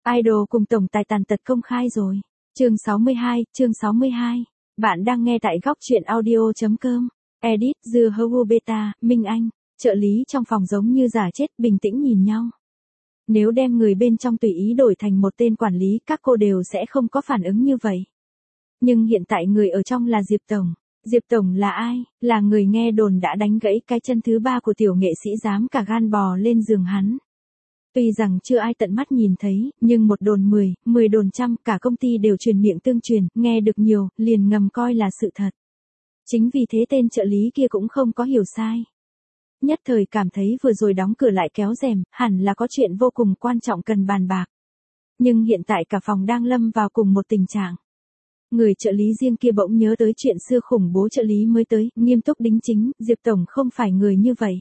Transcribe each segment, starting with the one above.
Idol cùng tổng tài tàn tật công khai rồi. Chương 62. Bạn đang nghe tại góc truyện audio.com. Edit, Dưa Hấu Beta, Minh Anh. Trợ lý trong phòng giống như giả chết, bình tĩnh nhìn nhau. Nếu đem người bên trong tùy ý đổi thành một tên quản lý, các cô đều sẽ không có phản ứng như vậy. Nhưng hiện tại người ở trong là Diệp Tổng. Diệp Tổng là ai? Là người nghe đồn đã đánh gãy cái chân thứ 3 của tiểu nghệ sĩ dám cả gan bò lên giường hắn. Tuy rằng chưa ai tận mắt nhìn thấy, nhưng một đồn 10 đồn trăm, cả công ty đều truyền miệng tương truyền, nghe được nhiều, liền ngầm coi là sự thật. Chính vì thế tên trợ lý kia cũng không có hiểu sai. Nhất thời cảm thấy vừa rồi đóng cửa lại kéo rèm, hẳn là có chuyện vô cùng quan trọng cần bàn bạc. Nhưng hiện tại cả phòng đang lâm vào cùng một tình trạng. Người trợ lý riêng kia bỗng nhớ tới chuyện xưa khủng bố trợ lý mới tới, nghiêm túc đính chính, Diệp Tổng không phải người như vậy.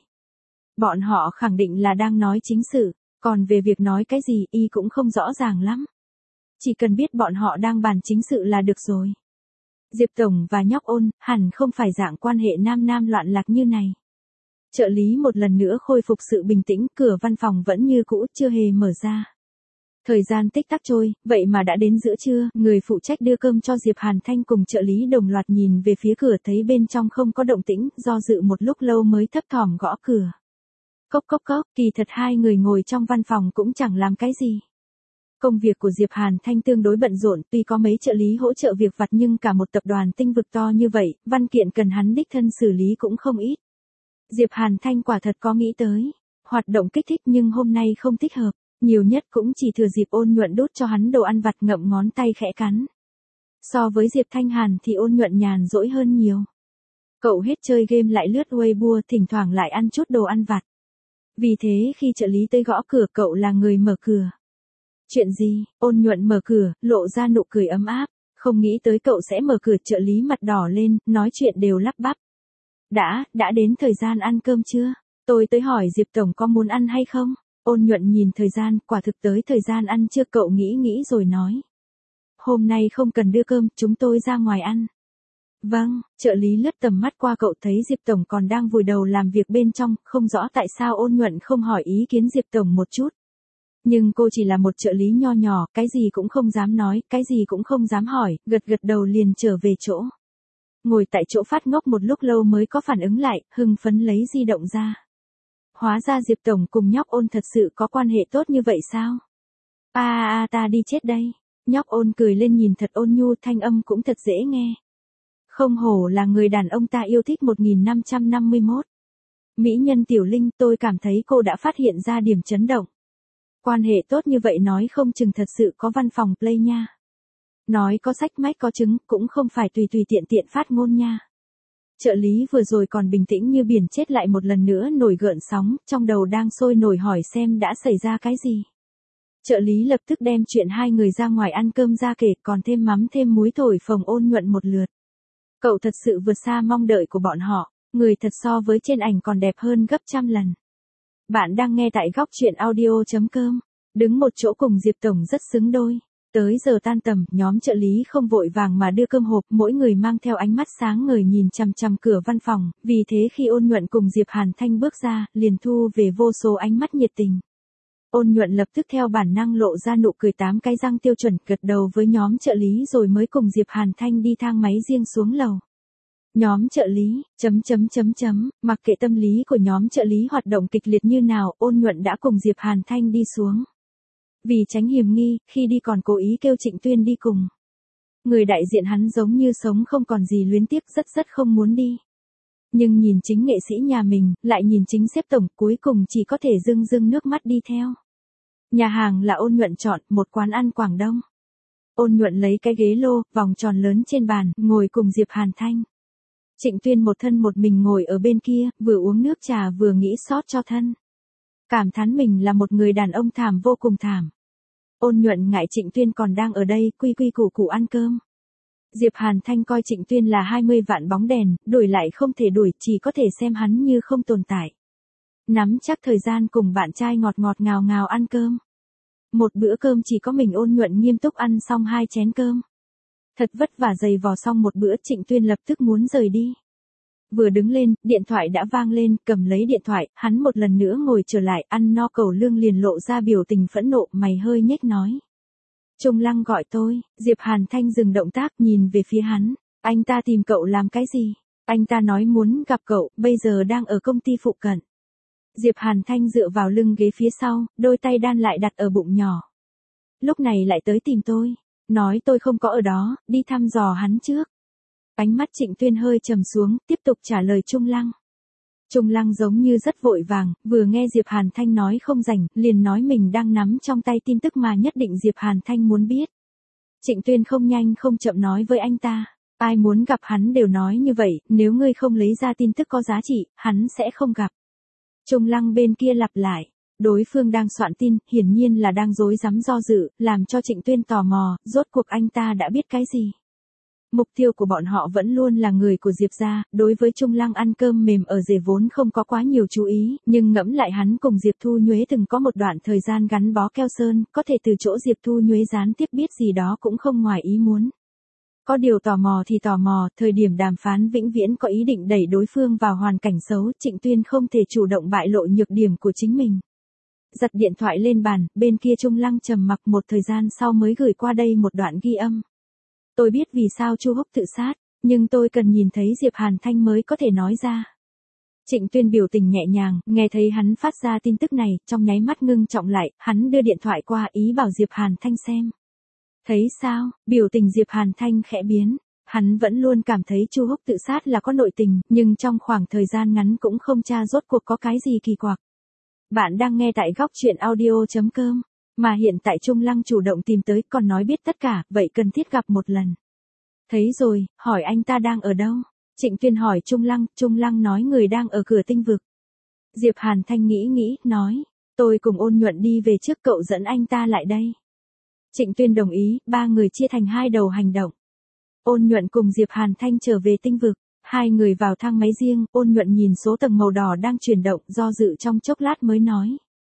Bọn họ khẳng định là đang nói chính sự, còn về việc nói cái gì y cũng không rõ ràng lắm. Chỉ cần biết bọn họ đang bàn chính sự là được rồi. Diệp Tổng và nhóc Ôn, hẳn không phải dạng quan hệ nam nam loạn lạc như này. Trợ lý một lần nữa khôi phục sự bình tĩnh, cửa văn phòng vẫn như cũ, chưa hề mở ra. Thời gian tích tắc trôi, vậy mà đã đến giữa trưa, người phụ trách đưa cơm cho Diệp Hàn Thanh cùng trợ lý đồng loạt nhìn về phía cửa thấy bên trong không có động tĩnh, do dự một lúc lâu mới thấp thỏm gõ cửa. Cốc cốc cốc, kỳ thật hai người ngồi trong văn phòng cũng chẳng làm cái gì. Công việc của Diệp Hàn Thanh tương đối bận rộn, tuy có mấy trợ lý hỗ trợ việc vặt nhưng cả một tập đoàn tinh vực to như vậy, văn kiện cần hắn đích thân xử lý cũng không ít. Diệp Hàn Thanh quả thật có nghĩ tới hoạt động kích thích nhưng hôm nay không thích hợp, nhiều nhất cũng chỉ thừa dịp Ôn Nhuận đút cho hắn đồ ăn vặt ngậm ngón tay khẽ cắn. So với Diệp Thanh Hàn thì Ôn Nhuận nhàn rỗi hơn nhiều. Cậu hết chơi game lại lướt Weibo, thỉnh thoảng lại ăn chút đồ ăn vặt. Vì thế khi trợ lý tới gõ cửa cậu là người mở cửa. Chuyện gì? Ôn Nhuận mở cửa, lộ ra nụ cười ấm áp, không nghĩ tới cậu sẽ mở cửa. Trợ lý mặt đỏ lên, nói chuyện đều lắp bắp. Đã đến thời gian ăn cơm chưa? Tôi tới hỏi Diệp Tổng có muốn ăn hay không? Ôn Nhuận nhìn thời gian, quả thực tới thời gian ăn chưa. Cậu nghĩ rồi nói. Hôm nay không cần đưa cơm, chúng tôi ra ngoài ăn. Vâng, trợ lý lướt tầm mắt qua cậu thấy Diệp Tổng còn đang vùi đầu làm việc bên trong, không rõ tại sao Ôn Nhuận không hỏi ý kiến Diệp Tổng một chút. Nhưng cô chỉ là một trợ lý nho nhỏ, cái gì cũng không dám nói, cái gì cũng không dám hỏi, gật đầu liền trở về chỗ. Ngồi tại chỗ phát ngốc một lúc lâu mới có phản ứng lại, hưng phấn lấy di động ra. Hóa ra Diệp Tổng cùng nhóc Ôn thật sự có quan hệ tốt như vậy sao? Ta đi chết đây. Nhóc Ôn cười lên nhìn thật ôn nhu, thanh âm cũng thật dễ nghe. Không hổ là người đàn ông ta yêu thích 1551. Mỹ nhân Tiểu Linh, tôi cảm thấy cô đã phát hiện ra điểm chấn động. Quan hệ tốt như vậy nói không chừng thật sự có văn phòng play nha. Nói có sách mách có chứng, cũng không phải tùy tiện phát ngôn nha. Trợ lý vừa rồi còn bình tĩnh như biển chết lại một lần nữa nổi gợn sóng, trong đầu đang sôi nổi hỏi xem đã xảy ra cái gì. Trợ lý lập tức đem chuyện hai người ra ngoài ăn cơm ra kể, còn thêm mắm thêm muối thổi phồng Ôn Nhuận một lượt. Cậu thật sự vượt xa mong đợi của bọn họ, người thật so với trên ảnh còn đẹp hơn gấp trăm lần. Bạn đang nghe tại góc truyện audio.com, đứng một chỗ cùng Diệp Tổng rất xứng đôi. Tới giờ tan tầm, nhóm trợ lý không vội vàng mà đưa cơm hộp, mỗi người mang theo ánh mắt sáng ngời nhìn chằm chằm cửa văn phòng, vì thế khi Ôn Nhuận cùng Diệp Hàn Thanh bước ra, liền thu về vô số ánh mắt nhiệt tình. Ôn Nhuận lập tức theo bản năng lộ ra nụ cười 8 cái răng tiêu chuẩn, gật đầu với nhóm trợ lý rồi mới cùng Diệp Hàn Thanh đi thang máy riêng xuống lầu. Nhóm trợ lý, mặc kệ tâm lý của nhóm trợ lý hoạt động kịch liệt như nào, Ôn Nhuận đã cùng Diệp Hàn Thanh đi xuống. Vì tránh hiềm nghi, khi đi còn cố ý kêu Trịnh Tuyên đi cùng. Người đại diện hắn giống như sống không còn gì luyến tiếc, rất không muốn đi. Nhưng nhìn chính nghệ sĩ nhà mình, lại nhìn chính sếp tổng, cuối cùng chỉ có thể rưng nước mắt đi theo. Nhà hàng là Ôn Nhuận chọn, một quán ăn Quảng Đông. Ôn Nhuận lấy cái ghế lô, vòng tròn lớn trên bàn, ngồi cùng Diệp Hàn Thanh. Trịnh Tuyên một thân một mình ngồi ở bên kia, vừa uống nước trà vừa nghĩ xót cho thân. Cảm thán mình là một người đàn ông thảm vô cùng thảm. Ôn Nhuận ngại Trịnh Tuyên còn đang ở đây, quy củ ăn cơm. Diệp Hàn Thanh coi Trịnh Tuyên là 20 vạn bóng đèn, đuổi lại không thể đuổi, chỉ có thể xem hắn như không tồn tại. Nắm chắc thời gian cùng bạn trai ngọt ngào ăn cơm. Một bữa cơm chỉ có mình Ôn Nhuận nghiêm túc ăn xong 2 chén cơm. Thật vất vả giày vò xong một bữa, Trịnh Tuyên lập tức muốn rời đi. Vừa đứng lên, điện thoại đã vang lên, cầm lấy điện thoại, hắn một lần nữa ngồi trở lại, ăn no cẩu lương liền lộ ra biểu tình phẫn nộ, mày hơi nhếch nói. Trung Lăng gọi tôi, Diệp Hàn Thanh dừng động tác nhìn về phía hắn. Anh ta tìm cậu làm cái gì? Anh ta nói muốn gặp cậu, bây giờ đang ở công ty phụ cận. Diệp Hàn Thanh dựa vào lưng ghế phía sau, đôi tay đan lại đặt ở bụng nhỏ. Lúc này lại tới tìm tôi. Nói tôi không có ở đó, đi thăm dò hắn trước. Ánh mắt Trịnh Tuyên hơi trầm xuống, tiếp tục trả lời Trung Lăng. Trung Lăng giống như rất vội vàng, vừa nghe Diệp Hàn Thanh nói không rảnh, liền nói mình đang nắm trong tay tin tức mà nhất định Diệp Hàn Thanh muốn biết. Trịnh Tuyên không nhanh không chậm nói với anh ta, ai muốn gặp hắn đều nói như vậy, nếu ngươi không lấy ra tin tức có giá trị, hắn sẽ không gặp. Trung Lăng bên kia lặp lại, đối phương đang soạn tin, hiển nhiên là đang rối rắm do dự, làm cho Trịnh Tuyên tò mò, rốt cuộc anh ta đã biết cái gì. Mục tiêu của bọn họ vẫn luôn là người của Diệp gia, đối với Trung Lăng ăn cơm mềm ở rể vốn không có quá nhiều chú ý, nhưng ngẫm lại hắn cùng Diệp Thu Nhuế từng có một đoạn thời gian gắn bó keo sơn, có thể từ chỗ Diệp Thu Nhuế gián tiếp biết gì đó cũng không ngoài ý muốn. Có điều tò mò thì tò mò, thời điểm đàm phán vĩnh viễn có ý định đẩy đối phương vào hoàn cảnh xấu, Trịnh Tuyên không thể chủ động bại lộ nhược điểm của chính mình. Giật điện thoại lên bàn, bên kia Trung Lăng trầm mặc một thời gian sau mới gửi qua đây một đoạn ghi âm. Tôi biết vì sao Chu Húc tự sát, nhưng tôi cần nhìn thấy Diệp Hàn Thanh mới có thể nói ra. Trịnh Tuyên biểu tình nhẹ nhàng, nghe thấy hắn phát ra tin tức này, trong nháy mắt ngưng trọng lại, hắn đưa điện thoại qua ý bảo Diệp Hàn Thanh xem. Thấy sao, biểu tình Diệp Hàn Thanh khẽ biến, hắn vẫn luôn cảm thấy Chu Húc tự sát là có nội tình, nhưng trong khoảng thời gian ngắn cũng không tra rốt cuộc có cái gì kỳ quặc. Bạn đang nghe tại góc truyện audio.com. Mà hiện tại Trung Lăng chủ động tìm tới còn nói biết tất cả, vậy cần thiết gặp một lần. Thấy rồi, hỏi anh ta đang ở đâu? Trịnh Tuyên hỏi Trung Lăng nói người đang ở cửa Tinh Vực. Diệp Hàn Thanh nghĩ, nói, tôi cùng Ôn Nhuận đi về trước cậu dẫn anh ta lại đây. Trịnh Tuyên đồng ý, ba người chia thành hai đầu hành động. Ôn Nhuận cùng Diệp Hàn Thanh trở về Tinh Vực, hai người vào thang máy riêng, Ôn Nhuận nhìn số tầng màu đỏ đang chuyển động, do dự trong chốc lát mới nói.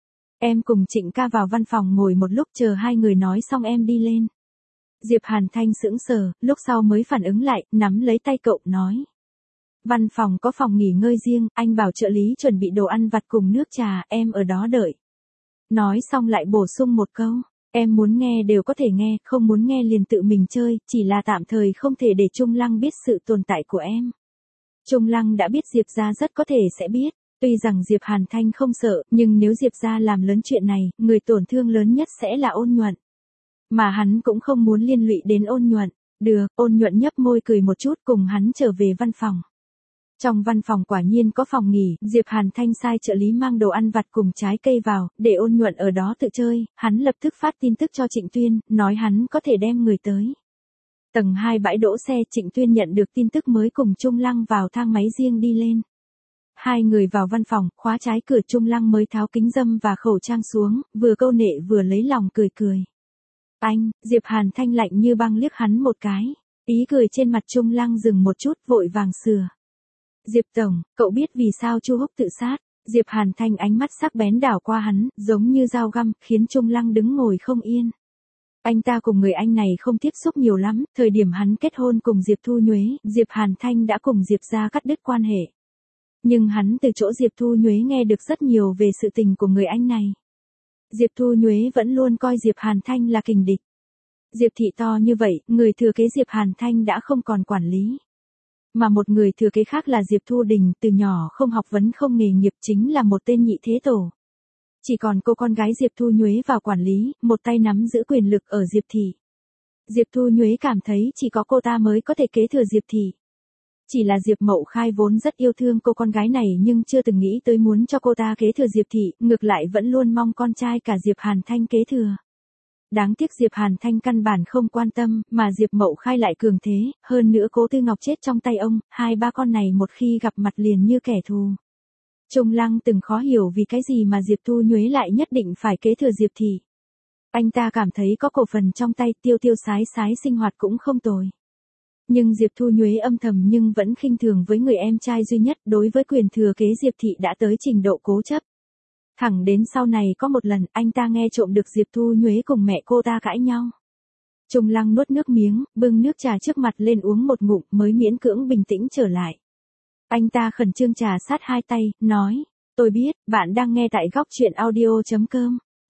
Em cùng Trịnh ca vào văn phòng ngồi một lúc chờ hai người nói xong em đi lên. Diệp Hàn Thanh sững sờ, lúc sau mới phản ứng lại, nắm lấy tay cậu, nói. Văn phòng có phòng nghỉ ngơi riêng, anh bảo trợ lý chuẩn bị đồ ăn vặt cùng nước trà, em ở đó đợi. Nói xong lại bổ sung một câu, em muốn nghe đều có thể nghe, không muốn nghe liền tự mình chơi, chỉ là tạm thời không thể để Trung Lăng biết sự tồn tại của em. Trung Lăng đã biết Diệp gia rất có thể sẽ biết. Tuy rằng Diệp Hàn Thanh không sợ, nhưng nếu Diệp gia làm lớn chuyện này, người tổn thương lớn nhất sẽ là Ôn Nhuận. Mà hắn cũng không muốn liên lụy đến Ôn Nhuận. Được, Ôn Nhuận nhấp môi cười một chút cùng hắn trở về văn phòng. Trong văn phòng quả nhiên có phòng nghỉ, Diệp Hàn Thanh sai trợ lý mang đồ ăn vặt cùng trái cây vào, để Ôn Nhuận ở đó tự chơi, hắn lập tức phát tin tức cho Trịnh Tuyên, nói hắn có thể đem người tới. Tầng 2 bãi đỗ xe, Trịnh Tuyên nhận được tin tức mới cùng Trung Lăng vào thang máy riêng đi lên. Hai người vào văn phòng, khóa trái cửa, Trung Lăng mới tháo kính râm và khẩu trang xuống, vừa câu nệ vừa lấy lòng cười. Anh, Diệp Hàn Thanh lạnh như băng liếc hắn một cái. Ý cười trên mặt Trung Lăng dừng một chút, vội vàng sửa. Diệp Tổng, cậu biết vì sao Chu Húc tự sát? Diệp Hàn Thanh ánh mắt sắc bén đảo qua hắn, giống như dao găm, khiến Trung Lăng đứng ngồi không yên. Anh ta cùng người anh này không tiếp xúc nhiều lắm, thời điểm hắn kết hôn cùng Diệp Thu Nhuế, Diệp Hàn Thanh đã cùng Diệp gia cắt đứt quan hệ. Nhưng hắn từ chỗ Diệp Thu Nhuế nghe được rất nhiều về sự tình của người anh này. Diệp Thu Nhuế vẫn luôn coi Diệp Hàn Thanh là kình địch. Diệp thị to như vậy, người thừa kế Diệp Hàn Thanh đã không còn quản lý. Mà một người thừa kế khác là Diệp Thu Đình, từ nhỏ không học vấn không nghề nghiệp, chính là một tên nhị thế tổ. Chỉ còn cô con gái Diệp Thu Nhuế vào quản lý, một tay nắm giữ quyền lực ở Diệp thị. Diệp Thu Nhuế cảm thấy chỉ có cô ta mới có thể kế thừa Diệp thị. Chỉ là Diệp Mậu Khai vốn rất yêu thương cô con gái này nhưng chưa từng nghĩ tới muốn cho cô ta kế thừa Diệp thị, ngược lại vẫn luôn mong con trai cả Diệp Hàn Thanh kế thừa. Đáng tiếc Diệp Hàn Thanh căn bản không quan tâm, mà Diệp Mậu Khai lại cường thế, hơn nữa Cố Tư Ngọc chết trong tay ông, hai ba con này một khi gặp mặt liền như kẻ thù. Trung Lăng từng khó hiểu vì cái gì mà Diệp Thu Nhuế lại nhất định phải kế thừa Diệp thị. Anh ta cảm thấy có cổ phần trong tay, tiêu sái sinh hoạt cũng không tồi. Nhưng Diệp Thu Nhuế âm thầm nhưng vẫn khinh thường với người em trai duy nhất, đối với quyền thừa kế Diệp thị đã tới trình độ cố chấp. Thẳng đến sau này có một lần, anh ta nghe trộm được Diệp Thu Nhuế cùng mẹ cô ta cãi nhau. Trung Lăng nuốt nước miếng, bưng nước trà trước mặt lên uống một ngụm mới miễn cưỡng bình tĩnh trở lại. Anh ta khẩn trương trà sát hai tay, nói, tôi biết, bạn đang nghe tại góc truyện audio.com.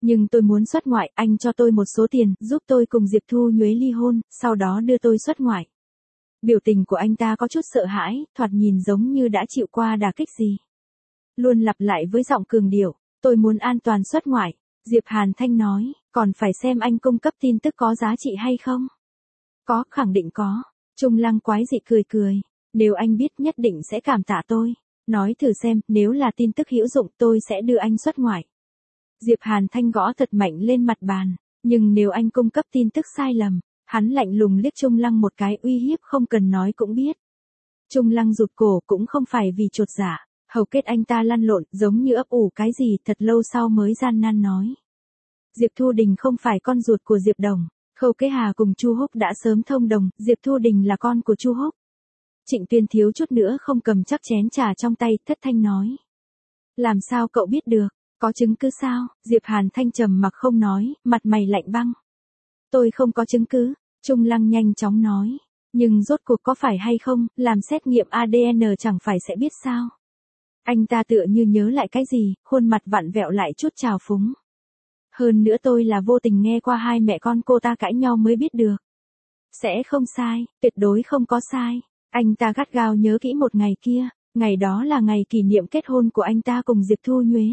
Nhưng tôi muốn xuất ngoại, anh cho tôi một số tiền, giúp tôi cùng Diệp Thu Nhuế ly hôn, sau đó đưa tôi xuất ngoại. Biểu tình của anh ta có chút sợ hãi, thoạt nhìn giống như đã chịu qua đả kích gì. Luôn lặp lại với giọng cường điệu, tôi muốn an toàn xuất ngoại. Diệp Hàn Thanh nói, còn phải xem anh cung cấp tin tức có giá trị hay không. Có, khẳng định có. Trung Lăng quái dị cười cười. Nếu anh biết nhất định sẽ cảm tạ tôi. Nói thử xem, nếu là tin tức hữu dụng tôi sẽ đưa anh xuất ngoại. Diệp Hàn Thanh gõ thật mạnh lên mặt bàn. Nhưng nếu anh cung cấp tin tức sai lầm, hắn lạnh lùng liếc Trung Lăng một cái, uy hiếp không cần nói cũng biết. Trung Lăng rụt cổ cũng không phải vì chột dạ. Hầu kết anh ta lăn lộn giống như ấp ủ cái gì, thật lâu sau mới gian nan nói. Diệp Thu Đình không phải con ruột của Diệp Đồng. Khâu Kế Hà cùng Chu Húc đã sớm thông đồng, Diệp Thu Đình là con của Chu Húc. Trịnh Tuyên thiếu chút nữa không cầm chắc chén trà trong tay, thất thanh nói. Làm sao cậu biết được, có chứng cứ sao? Diệp Hàn Thanh trầm mặc không nói, mặt mày lạnh băng. Tôi không có chứng cứ, Trung Lăng nhanh chóng nói. Nhưng rốt cuộc có phải hay không, làm xét nghiệm ADN chẳng phải sẽ biết sao? Anh ta tựa như nhớ lại cái gì, khuôn mặt vặn vẹo lại chút trào phúng. Hơn nữa tôi là vô tình nghe qua hai mẹ con cô ta cãi nhau mới biết được. Sẽ không sai, tuyệt đối không có sai. Anh ta gắt gao nhớ kỹ một ngày kia, ngày đó là ngày kỷ niệm kết hôn của anh ta cùng Diệp Thu Nhuế.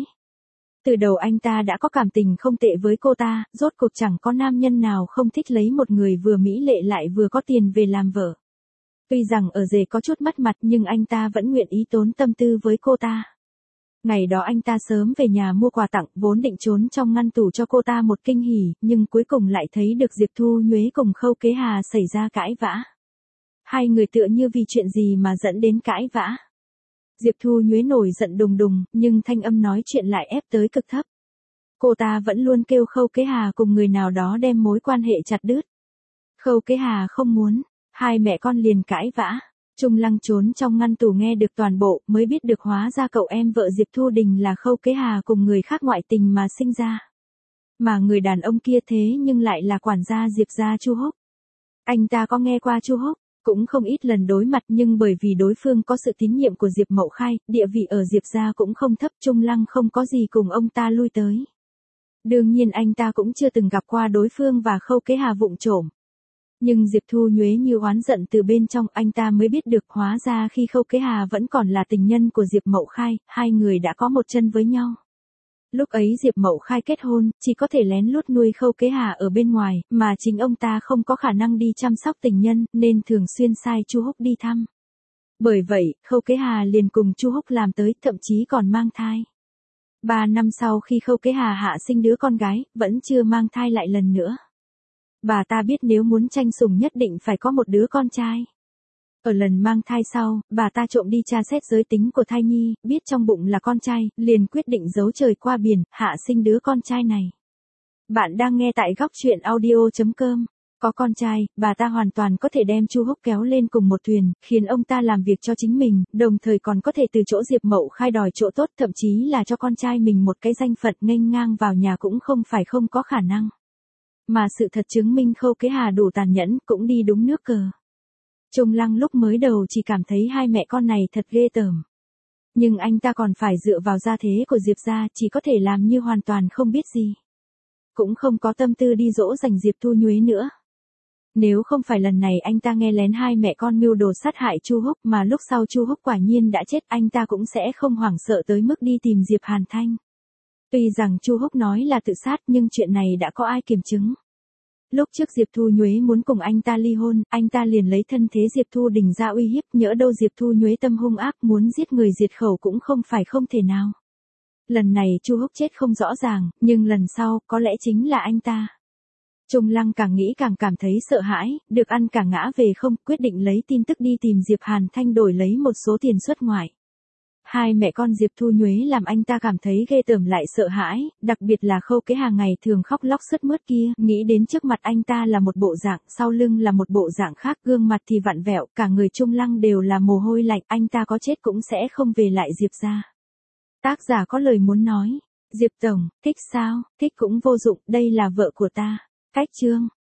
Từ đầu anh ta đã có cảm tình không tệ với cô ta, rốt cuộc chẳng có nam nhân nào không thích lấy một người vừa mỹ lệ lại vừa có tiền về làm vợ. Tuy rằng ở rể có chút mất mặt nhưng anh ta vẫn nguyện ý tốn tâm tư với cô ta. Ngày đó anh ta sớm về nhà mua quà tặng, vốn định trốn trong ngăn tủ cho cô ta một kinh hỉ, nhưng cuối cùng lại thấy được Diệp Thu Nhuế cùng Khâu Kế Hà xảy ra cãi vã. Hai người tựa như vì chuyện gì mà dẫn đến cãi vã. Diệp Thu Nhuế nổi giận đùng đùng, nhưng thanh âm nói chuyện lại ép tới cực thấp. Cô ta vẫn luôn kêu Khâu Kế Hà cùng người nào đó đem mối quan hệ chặt đứt. Khâu Kế Hà không muốn, hai mẹ con liền cãi vã. Trung Lăng trốn trong ngăn tủ nghe được toàn bộ, mới biết được hóa ra cậu em vợ Diệp Thu Đình là Khâu Kế Hà cùng người khác ngoại tình mà sinh ra. Mà người đàn ông kia thế nhưng lại là quản gia Diệp gia Chu Húc. Anh ta có nghe qua Chu Húc, cũng không ít lần đối mặt, nhưng bởi vì đối phương có sự tín nhiệm của Diệp Mậu Khai, địa vị ở Diệp gia cũng không thấp, Trung Lăng không có gì cùng ông ta lui tới. Đương nhiên anh ta cũng chưa từng gặp qua đối phương và Khâu Kế Hà vụng trộm. Nhưng Diệp Thu Nhuế như oán giận từ bên trong, anh ta mới biết được hóa ra khi Khâu Kế Hà vẫn còn là tình nhân của Diệp Mậu Khai, hai người đã có một chân với nhau. Lúc ấy Diệp Mậu Khai kết hôn, chỉ có thể lén lút nuôi Khâu Kế Hà ở bên ngoài, mà chính ông ta không có khả năng đi chăm sóc tình nhân, nên thường xuyên sai Chu Húc đi thăm. Bởi vậy, Khâu Kế Hà liền cùng Chu Húc làm tới, thậm chí còn mang thai. 3 năm sau khi Khâu Kế Hà hạ sinh đứa con gái, vẫn chưa mang thai lại lần nữa. Bà ta biết nếu muốn tranh sủng nhất định phải có một đứa con trai. Ở lần mang thai sau, bà ta trộm đi tra xét giới tính của thai nhi, biết trong bụng là con trai, liền quyết định giấu trời qua biển, hạ sinh đứa con trai này. Bạn đang nghe tại góc truyện audio.com. Có con trai, bà ta hoàn toàn có thể đem Chu Húc kéo lên cùng một thuyền, khiến ông ta làm việc cho chính mình, đồng thời còn có thể từ chỗ Diệp Mậu Khai đòi chỗ tốt, thậm chí là cho con trai mình một cái danh phận, nghênh ngang vào nhà cũng không phải không có khả năng. Mà sự thật chứng minh Khâu Kế Hà đủ tàn nhẫn, cũng đi đúng nước cờ. Trung Lăng lúc mới đầu chỉ cảm thấy hai mẹ con này thật ghê tởm. Nhưng anh ta còn phải dựa vào gia thế của Diệp gia, chỉ có thể làm như hoàn toàn không biết gì. Cũng không có tâm tư đi dỗ dành Diệp Thu Nhuế nữa. Nếu không phải lần này anh ta nghe lén hai mẹ con mưu đồ sát hại Chu Húc, mà lúc sau Chu Húc quả nhiên đã chết, anh ta cũng sẽ không hoảng sợ tới mức đi tìm Diệp Hàn Thanh. Tuy rằng Chu Húc nói là tự sát nhưng chuyện này đã có ai kiểm chứng. Lúc trước Diệp Thu Nhuế muốn cùng anh ta ly hôn, anh ta liền lấy thân thế Diệp Thu Đình ra uy hiếp, nhỡ đâu Diệp Thu Nhuế tâm hung ác muốn giết người diệt khẩu cũng không phải không thể nào. Lần này Chu Húc chết không rõ ràng, nhưng lần sau có lẽ chính là anh ta. Trung Lăng càng nghĩ càng cảm thấy sợ hãi, được ăn cả ngã về không, quyết định lấy tin tức đi tìm Diệp Hàn Thanh đổi lấy một số tiền xuất ngoại. Hai mẹ con Diệp Thu Nhuế làm anh ta cảm thấy ghê tởm lại sợ hãi, đặc biệt là Khâu Kế Hà ngày thường khóc lóc sướt mướt kia, nghĩ đến trước mặt anh ta là một bộ dạng, sau lưng là một bộ dạng khác, gương mặt thì vặn vẹo, cả người Trung Lăng đều là mồ hôi lạnh, anh ta có chết cũng sẽ không về lại Diệp gia. Tác giả có lời muốn nói, Diệp tổng, thích sao, thích cũng vô dụng, đây là vợ của ta. Cách chương